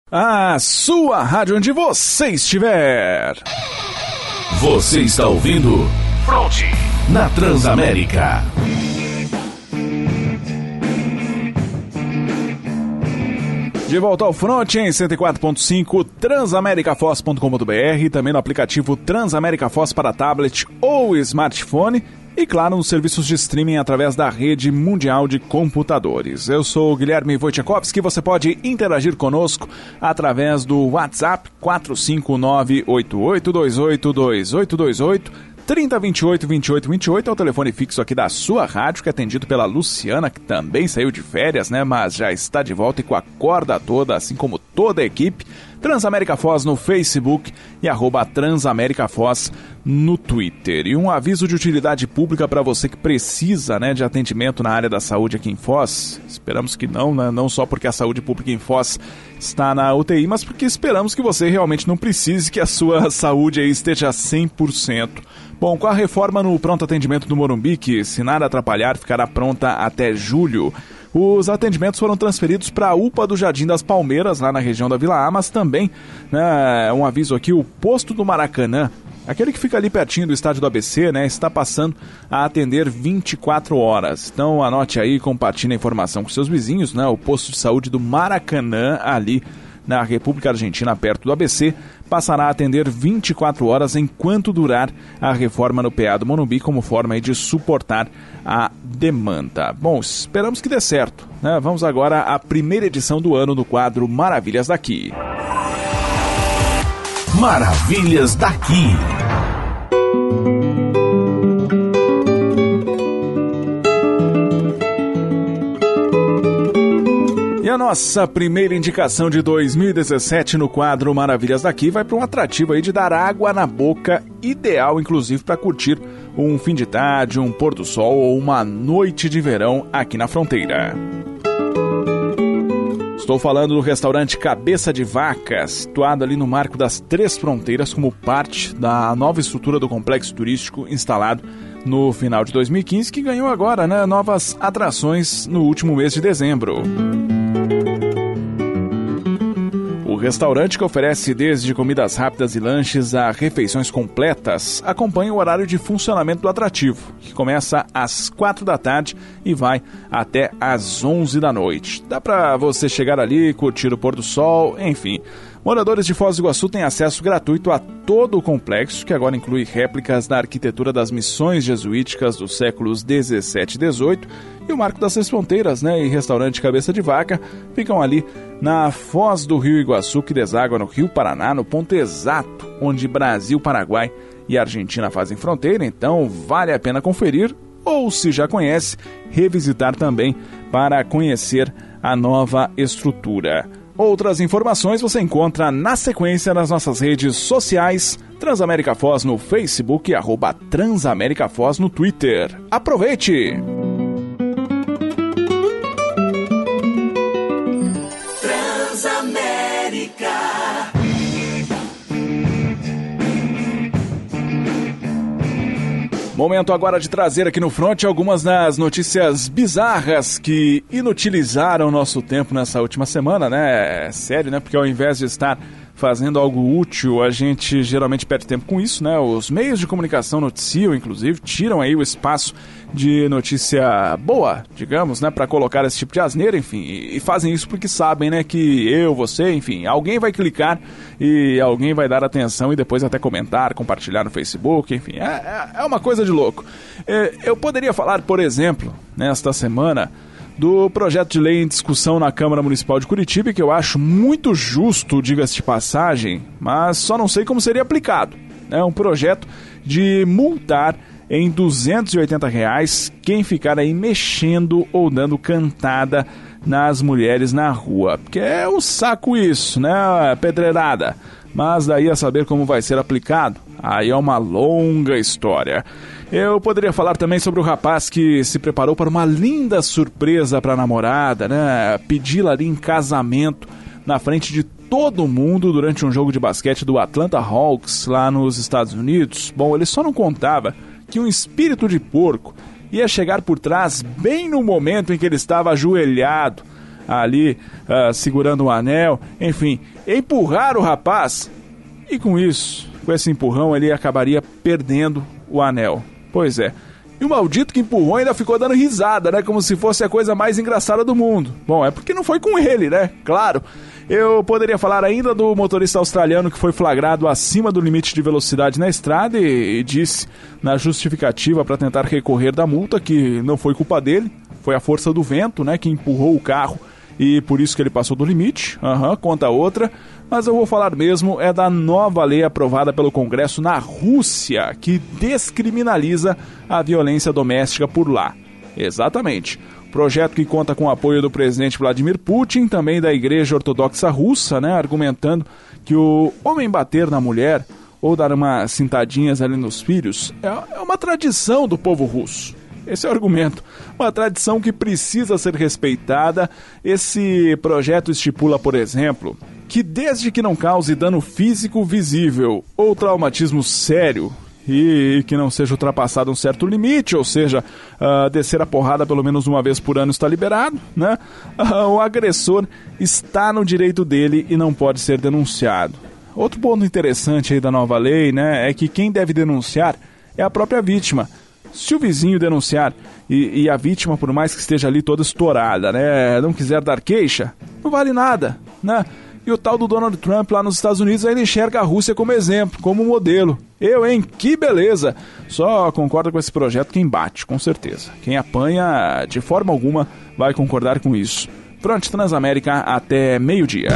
A sua rádio onde você estiver. Você está ouvindo Fronte na Transamérica. De volta ao Fronte em 104.5, transamericafoz.com.br, também no aplicativo Transamérica Foz para tablet ou smartphone e, claro, nos serviços de streaming através da rede mundial de computadores. Eu sou o Guilherme Wojciechowski, você pode interagir conosco através do WhatsApp 459-8828-2828, 3028-2828 é o telefone fixo aqui da sua rádio, que é atendido pela Luciana, que também saiu de férias, né, mas já está de volta e com a corda toda, assim como toda a equipe. Transamérica Foz no Facebook e @Transamérica Foz no Twitter. E um aviso de utilidade pública para você que precisa, né, de atendimento na área da saúde aqui em Foz. Esperamos que não, né, não só porque a saúde pública em Foz está na UTI, mas porque esperamos que você realmente não precise, que a sua saúde aí esteja 100%. Bom, com a reforma no pronto atendimento do Morumbi, que se nada atrapalhar ficará pronta até julho, os atendimentos foram transferidos para a UPA do Jardim das Palmeiras, lá na região da Vila A, mas também, né, um aviso aqui, o posto do Maracanã, aquele que fica ali pertinho do estádio do ABC, né, está passando a atender 24 horas. Então anote aí, compartilhe a informação com seus vizinhos, né, o posto de saúde do Maracanã, ali na República Argentina, perto do ABC, passará a atender 24 horas enquanto durar a reforma no PA do Morumbi, como forma aí de suportar a demanda. Bom, esperamos que dê certo, né? Vamos agora à primeira edição do ano do quadro Maravilhas daqui. Maravilhas daqui. E a nossa primeira indicação de 2017 no quadro Maravilhas daqui vai para um atrativo aí de dar água na boca, ideal inclusive para curtir um fim de tarde, um pôr do sol ou uma noite de verão aqui na fronteira. Estou falando do restaurante Cabeça de Vaca, situado ali no Marco das Três Fronteiras, como parte da nova estrutura do complexo turístico instalado no final de 2015, que ganhou agora, né, novas atrações no último mês de dezembro. O restaurante, que oferece desde comidas rápidas e lanches a refeições completas, acompanha o horário de funcionamento do atrativo, que começa às 4 da tarde e vai até às 11 da noite. Dá para você chegar ali, curtir o pôr do sol, enfim. Moradores de Foz do Iguaçu têm acesso gratuito a todo o complexo, que agora inclui réplicas da arquitetura das missões jesuíticas dos séculos 17 e 18, e o Marco das Três Fronteiras, né, e restaurante Cabeça de Vaca ficam ali na Foz do Rio Iguaçu, que deságua no Rio Paraná, no ponto exato onde Brasil, Paraguai e Argentina fazem fronteira. Então vale a pena conferir, ou se já conhece, revisitar também para conhecer a nova estrutura. Outras informações você encontra na sequência nas nossas redes sociais, Transamérica Foz no Facebook e @Transamérica Foz no Twitter. Aproveite! Transamérica. Momento agora de trazer aqui no Fronte algumas das notícias bizarras que inutilizaram o nosso tempo nessa última semana, né? É sério, né? Porque ao invés de estar fazendo algo útil, a gente geralmente perde tempo com isso, né? Os meios de comunicação noticiam, inclusive, tiram aí o espaço de notícia boa, digamos, né? Para colocar esse tipo de asneira, enfim. E fazem isso porque sabem, né? Que eu, você, enfim, alguém vai clicar e alguém vai dar atenção e depois até comentar, compartilhar no Facebook, enfim. É uma coisa de louco. Eu poderia falar, por exemplo, nesta semana, do projeto de lei em discussão na Câmara Municipal de Curitiba, que eu acho muito justo, diga-se de passagem, mas só não sei como seria aplicado. É um projeto de multar em R$280 quem ficar aí mexendo ou dando cantada nas mulheres na rua. Porque é um saco isso, né, pedreirada? Mas daí a saber como vai ser aplicado, aí é uma longa história. Eu poderia falar também sobre o rapaz que se preparou para uma linda surpresa para a namorada, né? Pedi-la ali em casamento na frente de todo mundo durante um jogo de basquete do Atlanta Hawks lá nos Estados Unidos. Bom, ele só não contava que um espírito de porco ia chegar por trás bem no momento em que ele estava ajoelhado ali segurando um anel, enfim, empurrar o rapaz, e com esse empurrão ele acabaria perdendo o anel. Pois é. E o maldito que empurrou ainda ficou dando risada, né? Como se fosse a coisa mais engraçada do mundo. Bom, é porque não foi com ele, né? Claro. Eu poderia falar ainda do motorista australiano que foi flagrado acima do limite de velocidade na estrada e disse na justificativa para tentar recorrer da multa que não foi culpa dele, foi a força do vento, né, que empurrou o carro e por isso que ele passou do limite. Conta outra. Mas eu vou falar mesmo da nova lei aprovada pelo Congresso na Rússia, que descriminaliza a violência doméstica por lá. Exatamente. Projeto que conta com o apoio do presidente Vladimir Putin, também da Igreja Ortodoxa Russa, né, argumentando que o homem bater na mulher ou dar umas cintadinhas ali nos filhos é uma tradição do povo russo. Esse é o argumento. Uma tradição que precisa ser respeitada. Esse projeto estipula, por exemplo, que desde que não cause dano físico visível ou traumatismo sério e que não seja ultrapassado um certo limite, ou seja, descer a porrada pelo menos uma vez por ano está liberado, né? O agressor está no direito dele e não pode ser denunciado. Outro ponto interessante aí da nova lei, né, é que quem deve denunciar é a própria vítima. Se o vizinho denunciar e a vítima, por mais que esteja ali toda estourada, né, não quiser dar queixa, não vale nada, né? E o tal do Donald Trump lá nos Estados Unidos ainda enxerga a Rússia como exemplo, como modelo. Que beleza! Só concorda com esse projeto quem bate, com certeza. Quem apanha, de forma alguma, vai concordar com isso. Front Transamérica até meio-dia.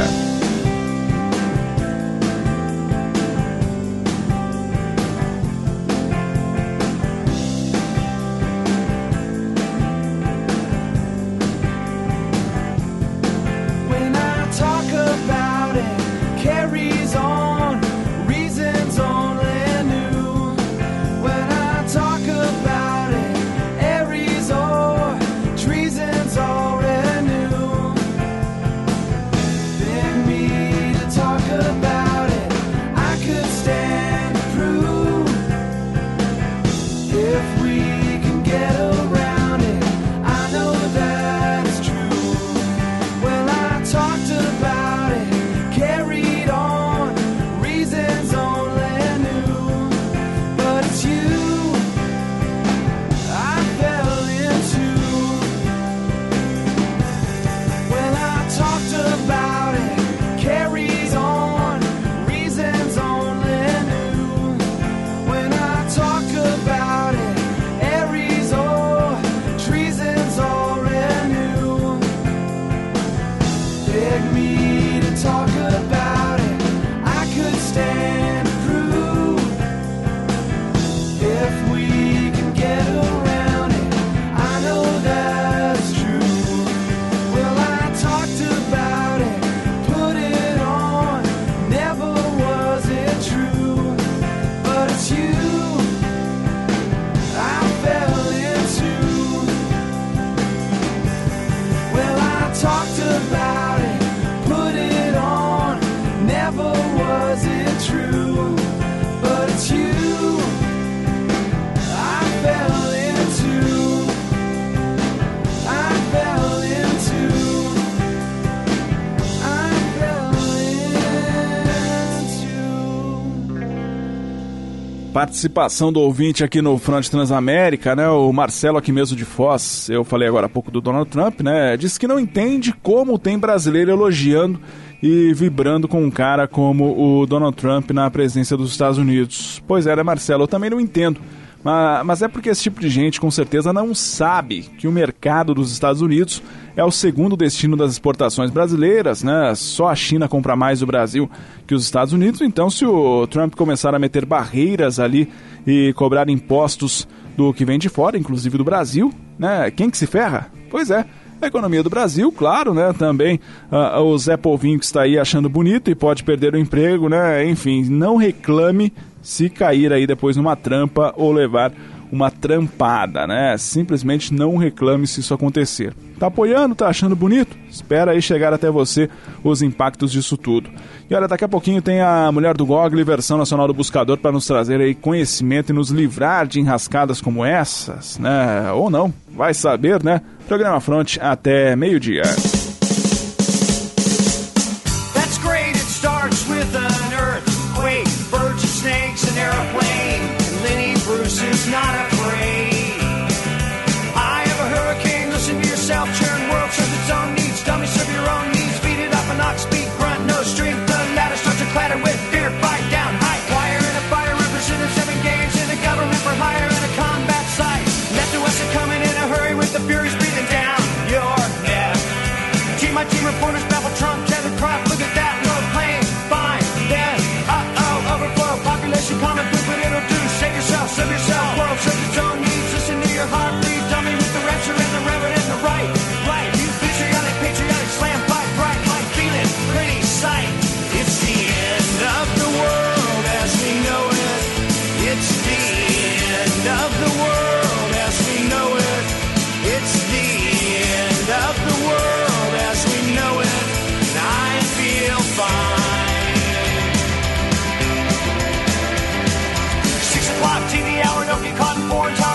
Participação do ouvinte aqui no Front Transamérica, né? O Marcelo aqui mesmo de Foz, eu falei agora há pouco do Donald Trump, né? Disse que não entende como tem brasileiro elogiando e vibrando com um cara como o Donald Trump na presidência dos Estados Unidos. Pois é, né, Marcelo? Eu também não entendo. Mas é porque esse tipo de gente com certeza não sabe que o mercado dos Estados Unidos é o segundo destino das exportações brasileiras, né? Só a China compra mais do Brasil que os Estados Unidos. Então, se o Trump começar a meter barreiras ali e cobrar impostos do que vem de fora, inclusive do Brasil, né? Quem que se ferra? Pois é, a economia do Brasil, claro, né? Também o Zé Povinho que está aí achando bonito e pode perder o emprego, né? Enfim, não reclame se cair aí depois numa trampa ou levar uma trampada, né? Simplesmente não reclame se isso acontecer. Tá apoiando? Tá achando bonito? Espera aí chegar até você os impactos disso tudo. E olha, daqui a pouquinho tem a Mulher do Google, versão nacional do Buscador, para nos trazer aí conhecimento e nos livrar de enrascadas como essas, né? Ou não, vai saber, né? Programa Front até meio-dia.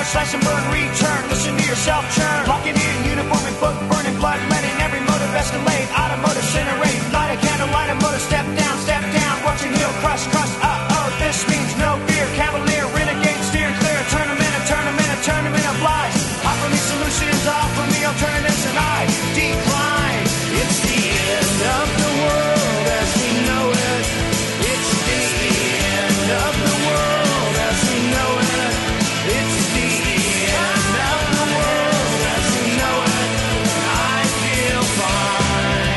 slash and burn, return. Listen to yourself churn. Locking in, uniform and book burning, blood letting every motive escalate. Automotive incinerate, light a candle, light a motor, step down, watching heel crush, crush. This means no fear, cavalier, renegade, steer clear. Tournament of lies. Offer me solutions, offer me alternatives, and I decline. It's the end of the world as we know it. It's the end of the world as we know it. It's the end of the world as we know it. I feel fine.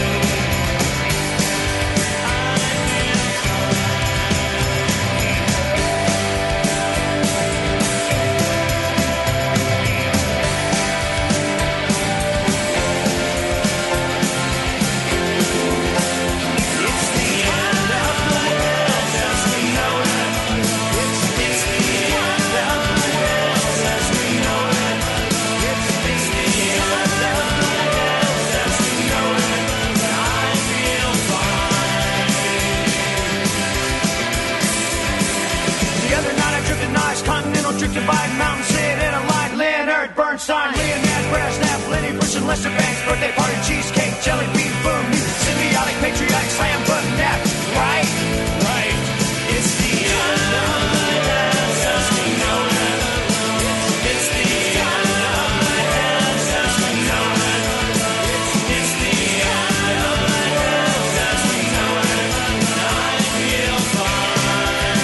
Drifted by Mountain Sid in a line, Leonard Bernstein, Leonard Brezhnev, Lenny Bruce and Lester Banks, birthday party, cheesecake, jelly bean, boom, symbiotic, patriotic, slam, button, nap, right? Right. It's the end of the world as we know it. It's the end of the world as we know it. It's the end of the world as we know it. I feel fine.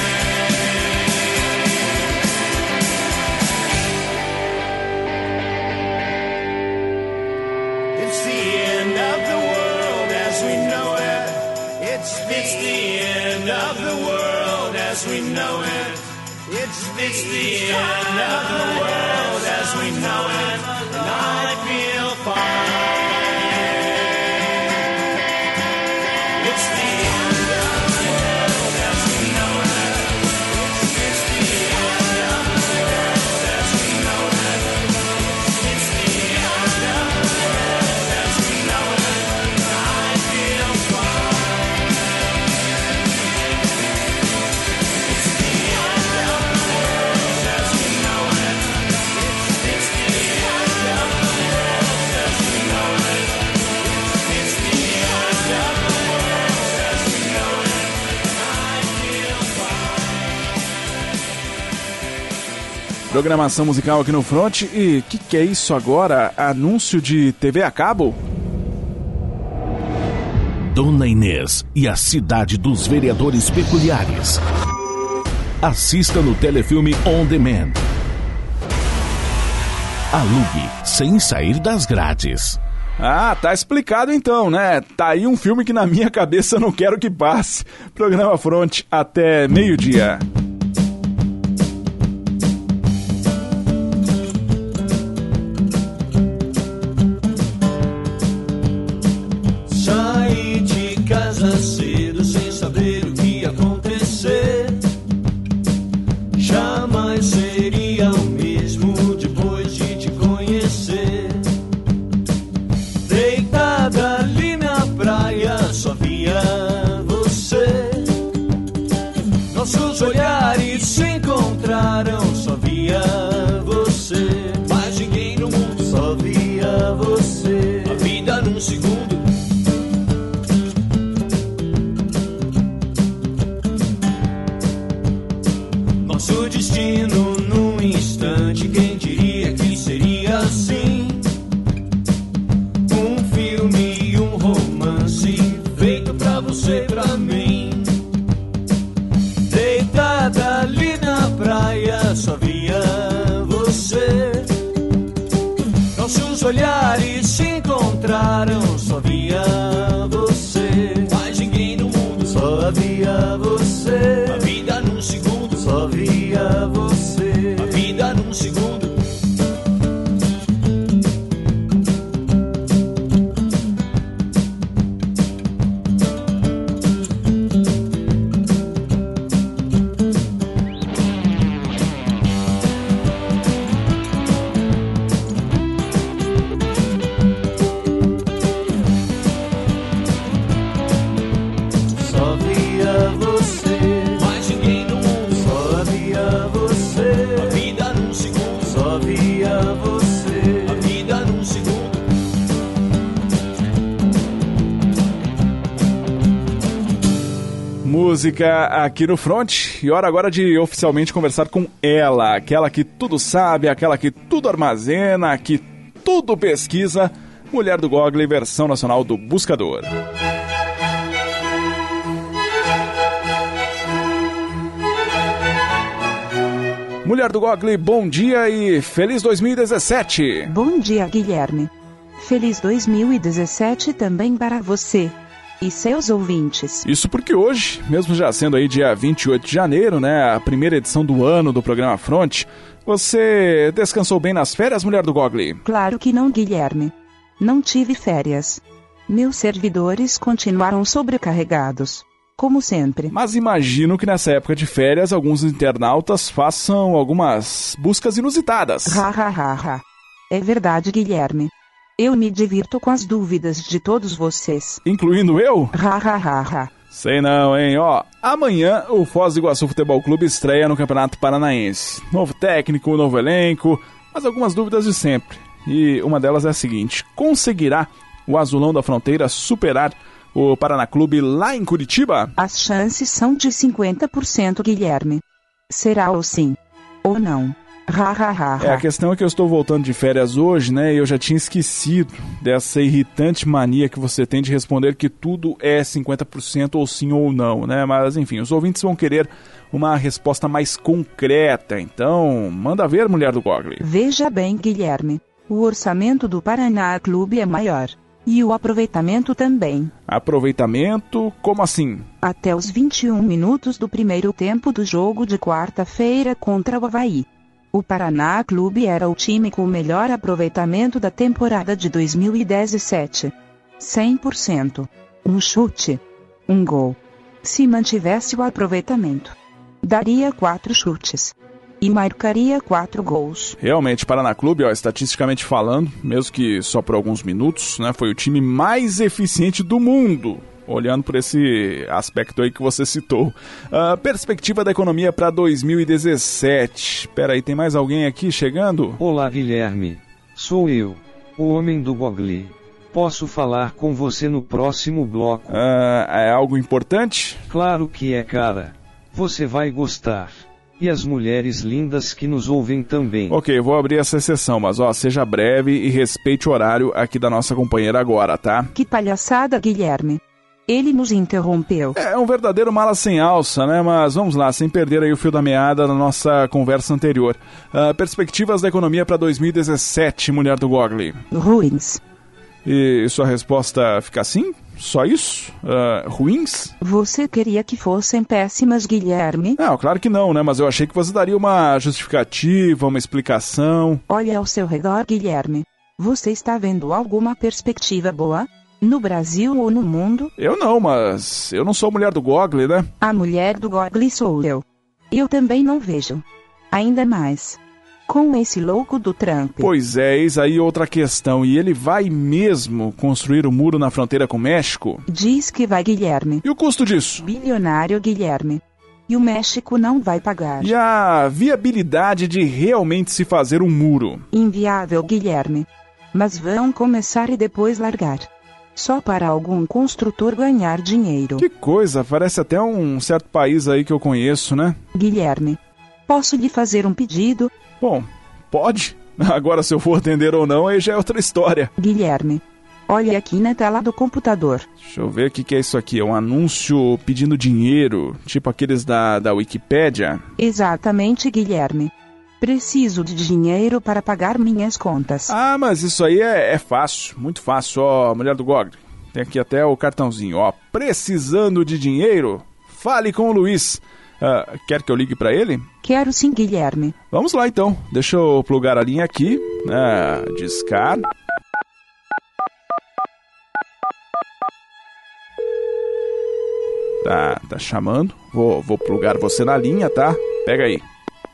It's the end of the world as we know it. It's the end of the world as we know it. It's the end of the world as we know it. And I feel fine. It's the end of the world as we know it. It's the end of the world as we know it. It's the end of the world as we know it. I feel fine. It's the end of the world as we know it. It's the end of the world as we know it. It's the end of the world as we know it. I feel fine. Programação musical aqui no Front. E que é isso agora? Anúncio de TV a cabo? Dona Inês e a Cidade dos Vereadores Peculiares. Assista no Telefilme On Demand. Alugue sem sair das grades. Ah, tá explicado então, né? Tá aí um filme que na minha cabeça eu não quero que passe. Programa Front até meio-dia. Saí de casa cedo sem saber o que ia acontecer. Jamais seria o mesmo depois de te conhecer. Deitada ali na praia, só via você. Nossos olhares se encontraram, só via você. Mais ninguém no mundo, só via você. A vida num segundo. Nosso destino num instante, quem diria que seria assim? Um filme e um romance feito pra você e pra mim. Deitada ali na praia, só via você. Nossos olhares se encontraram, só via você. Mais ninguém no mundo, só havia você. A vida num segundo, só via você. A vida num segundo. Só via você. música aqui no Front. E hora agora de oficialmente conversar com ela, aquela que tudo sabe, aquela que tudo armazena, que tudo pesquisa, Mulher do Google, versão nacional do Buscador. Mulher do Google, bom dia e feliz 2017! Bom dia, Guilherme. Feliz 2017 também para você e seus ouvintes. Isso porque hoje, mesmo já sendo aí dia 28 de janeiro, né, a primeira edição do ano do programa Front, você descansou bem nas férias, Mulher do Google? Claro que não, Guilherme. Não tive férias. Meus servidores continuaram sobrecarregados, como sempre. Mas imagino que nessa época de férias, alguns internautas façam algumas buscas inusitadas. É verdade, Guilherme. Eu me divirto com as dúvidas de todos vocês. Incluindo eu? Sei não, hein? Ó, amanhã o Foz do Iguaçu Futebol Clube estreia no Campeonato Paranaense. Novo técnico, novo elenco, mas algumas dúvidas de sempre. E uma delas é a seguinte: conseguirá o Azulão da Fronteira superar o Paraná Clube lá em Curitiba? As chances são de 50%, Guilherme. Será ou sim, ou não. A questão é que eu estou voltando de férias hoje, né, e eu já tinha esquecido dessa irritante mania que você tem de responder que tudo é 50% ou sim ou não, né, mas enfim, os ouvintes vão querer uma resposta mais concreta, então manda ver, Mulher do Google. Veja bem, Guilherme, o orçamento do Paraná Clube é maior. E o aproveitamento também. Aproveitamento? Como assim? Até os 21 minutos do primeiro tempo do jogo de quarta-feira contra o Avaí, o Paraná Clube era o time com o melhor aproveitamento da temporada de 2017. 100%. Um chute. Um gol. Se mantivesse o aproveitamento, daria 4 chutes. E marcaria 4 gols. Realmente, Paraná Clube, ó, estatisticamente falando, mesmo que só por alguns minutos, né, foi o time mais eficiente do mundo, olhando por esse aspecto aí que você citou. Perspectiva da economia para 2017. Pera aí, tem mais alguém aqui chegando? Olá, Guilherme. Sou eu, o homem do Google. Posso falar com você no próximo bloco? É algo importante? Claro que é, cara. Você vai gostar. E as mulheres lindas que nos ouvem também. Ok, vou abrir essa exceção, mas ó, seja breve e respeite o horário aqui da nossa companheira agora, tá? Que palhaçada, Guilherme. Ele nos interrompeu. É um verdadeiro mala sem alça, né? Mas vamos lá, sem perder aí o fio da meada na nossa conversa anterior. Perspectivas da economia para 2017, Mulher do Google. Ruins. E sua resposta fica assim? Só isso? Ruins? Você queria que fossem péssimas, Guilherme? Não, claro que não, né? Mas eu achei que você daria uma justificativa, uma explicação. Olha ao seu redor, Guilherme. Você está vendo alguma perspectiva boa? No Brasil ou no mundo? Eu não, mas eu não sou a Mulher do Google, né? A Mulher do Google sou eu. Eu também não vejo. Ainda mais com esse louco do Trump. Pois é, eis aí outra questão. E ele vai mesmo construir o muro na fronteira com o México? Diz que vai, Guilherme. E o custo disso? Bilionário, Guilherme. E o México não vai pagar. E a viabilidade de realmente se fazer um muro? Inviável, Guilherme. Mas vão começar e depois largar. Só para algum construtor ganhar dinheiro. Que coisa, parece até um certo país aí que eu conheço, né? Guilherme, posso lhe fazer um pedido? Bom, pode. Agora se eu for atender ou não, aí já é outra história. Guilherme, olhe aqui na tela do computador. Deixa eu ver o que é isso aqui. É um anúncio pedindo dinheiro, tipo aqueles da Wikipédia? Exatamente, Guilherme. Preciso de dinheiro para pagar minhas contas. Ah, mas isso aí é fácil, muito fácil. Ó, Mulher do Google, tem aqui até o cartãozinho. Ó, precisando de dinheiro? Fale com o Luiz. Quer que eu ligue para ele? Quero sim, Guilherme. Vamos lá então. Deixa eu plugar a linha aqui. Discar. Tá chamando. Vou plugar você na linha, tá? Pega aí.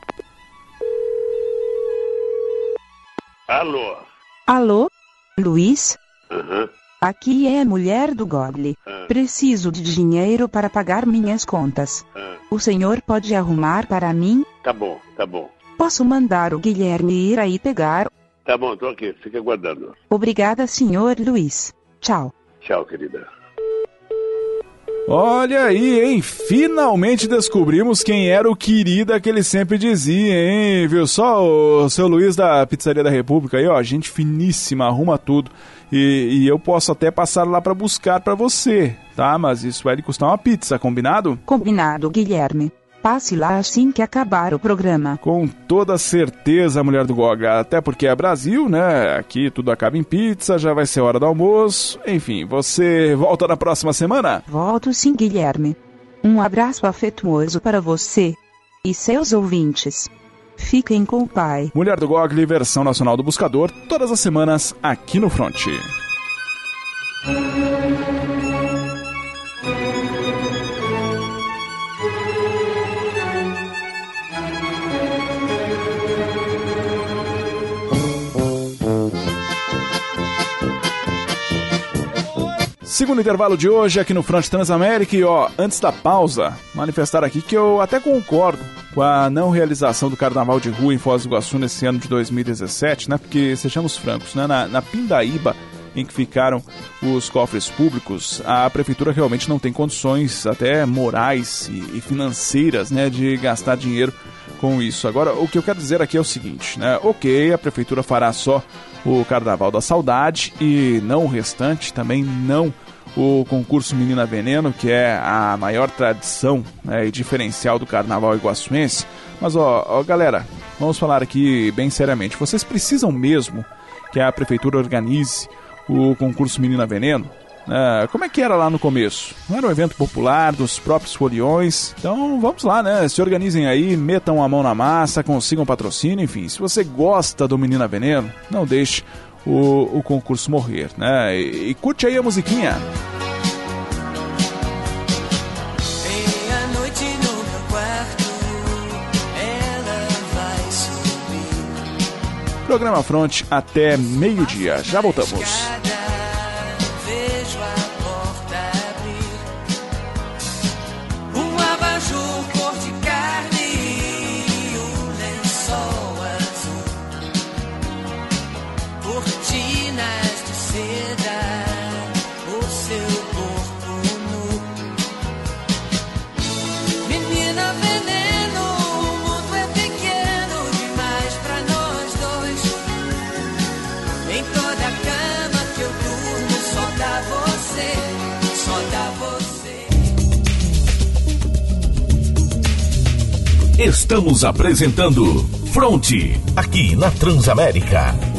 Alô? Alô? Luiz? Uhum. Aqui é a Mulher do Google. Preciso de dinheiro para pagar minhas contas. O senhor pode arrumar para mim? Tá bom, tá bom. Posso mandar o Guilherme ir aí pegar? Tá bom, tô aqui, fica aguardando. Obrigada, senhor Luiz. Tchau. Tchau, querida. Olha aí, hein? Finalmente descobrimos quem era o querida que ele sempre dizia, hein? Viu só o seu Luiz da Pizzaria da República aí, ó, gente finíssima, arruma tudo. E eu posso até passar lá pra buscar pra você, tá? Mas isso vai lhe custar uma pizza, combinado? Combinado, Guilherme. Passe lá assim que acabar o programa. Com toda certeza, mulher do Goga. Até porque é Brasil, né? Aqui tudo acaba em pizza, já vai ser hora do almoço. Enfim, você volta na próxima semana? Volto sim, Guilherme. Um abraço afetuoso para você e seus ouvintes. Fiquem com o pai. Mulher do Gogli, versão nacional do Buscador, todas as semanas aqui no Front. Segundo intervalo de hoje aqui no Front Transamérica e ó, antes da pausa, manifestar aqui que eu até concordo com a não realização do Carnaval de Rua em Foz do Iguaçu nesse ano de 2017, né? Porque, sejamos francos, né? Na pindaíba em que ficaram os cofres públicos, a prefeitura realmente não tem condições até morais e financeiras, né, de gastar dinheiro com isso. Agora, o que eu quero dizer aqui é o seguinte, né? Ok, a prefeitura fará só o Carnaval da Saudade e não o restante, também não o concurso Menina Veneno, que é a maior tradição, né, e diferencial do Carnaval iguaçuense. Mas ó, galera, vamos falar aqui bem seriamente. Vocês precisam mesmo que a prefeitura organize o concurso Menina Veneno? Como é que era lá no começo? Não era um evento popular dos próprios foliões? Então vamos lá, né? Se organizem aí, metam a mão na massa, consigam patrocínio, enfim. Se você gosta do Menina Veneno, não deixe o concurso morrer, né? E curte aí a musiquinha. Meia-noite no meu quarto, ela vai subir. Programa Front até meio-dia. Já voltamos. Vejo a porta abrir, um abajur cor de carne e um lençol azul, cortinas de seda, o seu corpo nu. Menina Veneno, o mundo é pequeno demais pra nós dois. Em toda a cama que eu durmo só dá você, só dá você. Estamos apresentando Front, aqui na Transamérica.